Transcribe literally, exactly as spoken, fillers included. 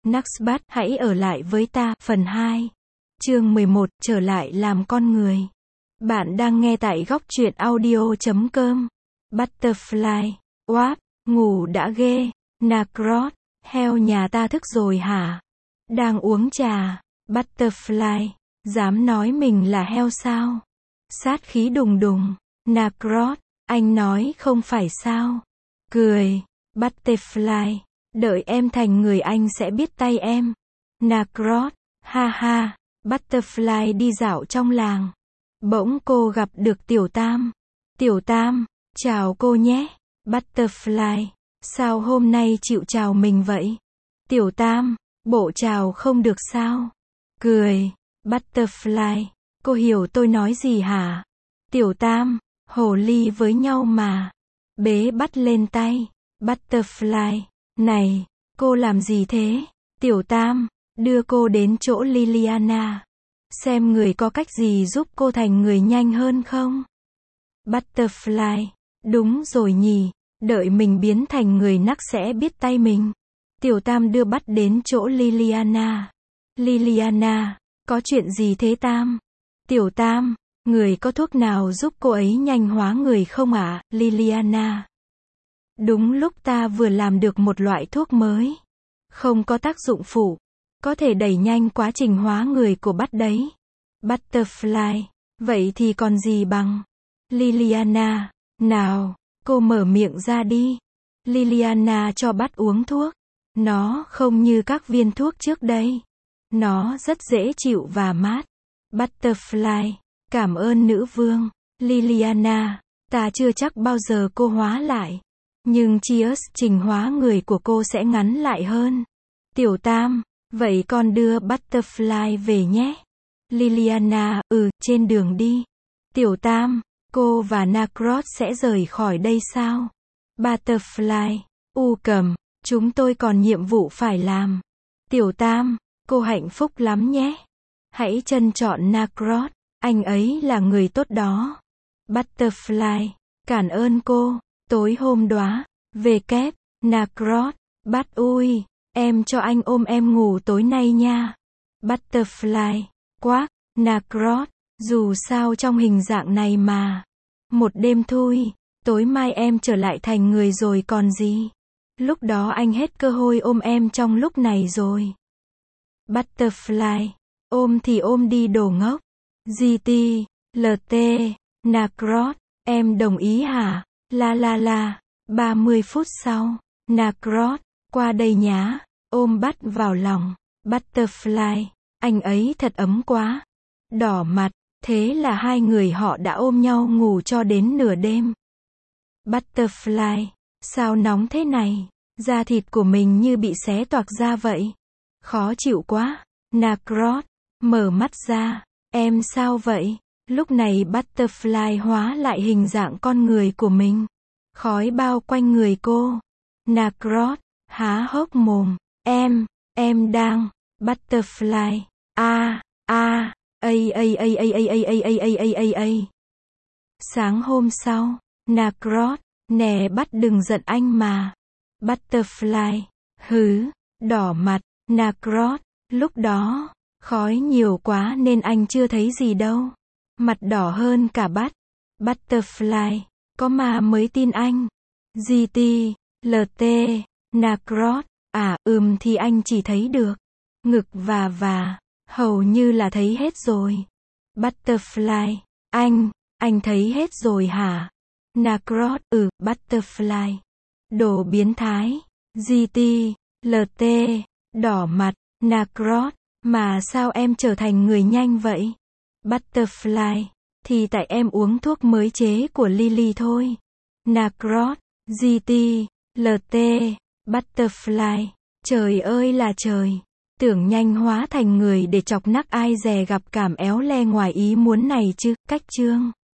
Naxbat, hãy ở lại với ta, phần hai. Chương mười một, trở lại làm con người. Bạn đang nghe tại góc truyện audio chấm com. Butterfly, Wap, ngủ đã ghê. Nacrot, heo nhà ta thức rồi hả? Đang uống trà. Butterfly, dám nói mình là heo sao? Sát khí đùng đùng. Nacrot, anh nói không phải sao? Cười. Butterfly, đợi em thành người anh sẽ biết tay em. Nacrot, ha ha. Butterfly đi dạo trong làng. Bỗng cô gặp được Tiểu Tam. Tiểu Tam, chào cô nhé. Butterfly, sao hôm nay chịu chào mình vậy? Tiểu Tam, bộ chào không được sao? Cười. Butterfly, cô hiểu tôi nói gì hả? Tiểu Tam, hồ ly với nhau mà. Bế bắt lên tay. Butterfly, này, cô làm gì thế? Tiểu Tam, đưa cô đến chỗ Liliana. Xem người có cách gì giúp cô thành người nhanh hơn không? Butterfly, đúng rồi nhỉ, đợi mình biến thành người nắc sẽ biết tay mình. Tiểu Tam đưa bắt đến chỗ Liliana. Liliana, có chuyện gì thế Tam? Tiểu Tam, người có thuốc nào giúp cô ấy nhanh hóa người không ạ? À? Liliana, đúng lúc ta vừa làm được một loại thuốc mới. Không có tác dụng phụ. Có thể đẩy nhanh quá trình hóa người của bắt đấy. Butterfly, vậy thì còn gì bằng? Liliana, nào, cô mở miệng ra đi. Liliana cho bắt uống thuốc. Nó không như các viên thuốc trước đây. Nó rất dễ chịu và mát. Butterfly, cảm ơn nữ vương. Liliana, ta chưa chắc bao giờ cô hóa lại. Nhưng Cheers, trình hóa người của cô sẽ ngắn lại hơn. Tiểu Tam, vậy con đưa Butterfly về nhé. Liliana, ừ, trên đường đi. Tiểu Tam, cô và Nacrot sẽ rời khỏi đây sao? Butterfly, u cầm, chúng tôi còn nhiệm vụ phải làm. Tiểu Tam, cô hạnh phúc lắm nhé. Hãy trân trọng Nacrot, anh ấy là người tốt đó. Butterfly, cảm ơn cô. Tối hôm đó, về kép, Nacrot, bắt ui, em cho anh ôm em ngủ tối nay nha. Butterfly, quát, Nacrot, dù sao trong hình dạng này mà. Một đêm thôi, tối mai em trở lại thành người rồi còn gì. Lúc đó anh hết cơ hội ôm em trong lúc này rồi. Butterfly, ôm thì ôm đi đồ ngốc. giê tê, lờ tê, Nacrot, em đồng ý hả? La la la, ba mươi phút sau, Nacrot, qua đây nhá, ôm bắt vào lòng. Butterfly, anh ấy thật ấm quá. Đỏ mặt, thế là hai người họ đã ôm nhau ngủ cho đến nửa đêm. Butterfly, sao nóng thế này? Da thịt của mình như bị xé toạc ra vậy. Khó chịu quá. Nacrot, mở mắt ra, em sao vậy? Lúc này Butterfly hóa lại hình dạng con người của mình. Khói bao quanh người cô. Nacrot, há hốc mồm. Em, em đang. Butterfly, a, a, a, a, a, a, a, a, a, a, a, a, a, a. Sáng hôm sau, Nacrot, nè bắt đừng giận anh mà. Butterfly, hứ, đỏ mặt. Nacrot, lúc đó, khói nhiều quá nên anh chưa thấy gì đâu. Mặt đỏ hơn cả bắt. Butterfly, có mà mới tin anh. giê tê, lờ tê, Nacrot, à, ừm thì anh chỉ thấy được ngực và và, hầu như là thấy hết rồi. Butterfly, anh, anh thấy hết rồi hả? Nacrot, ừ, Butterfly. Đồ biến thái. giê tê, lờ tê, đỏ mặt. Nacrot, mà sao em trở thành người nhanh vậy? Butterfly, thì tại em uống thuốc mới chế của Lily thôi. Nacrot, giê tê, lờ tê, Butterfly, trời ơi là trời. Tưởng nhanh hóa thành người để chọc nắc ai dè gặp cảm éo le ngoài ý muốn này chứ. Cách chương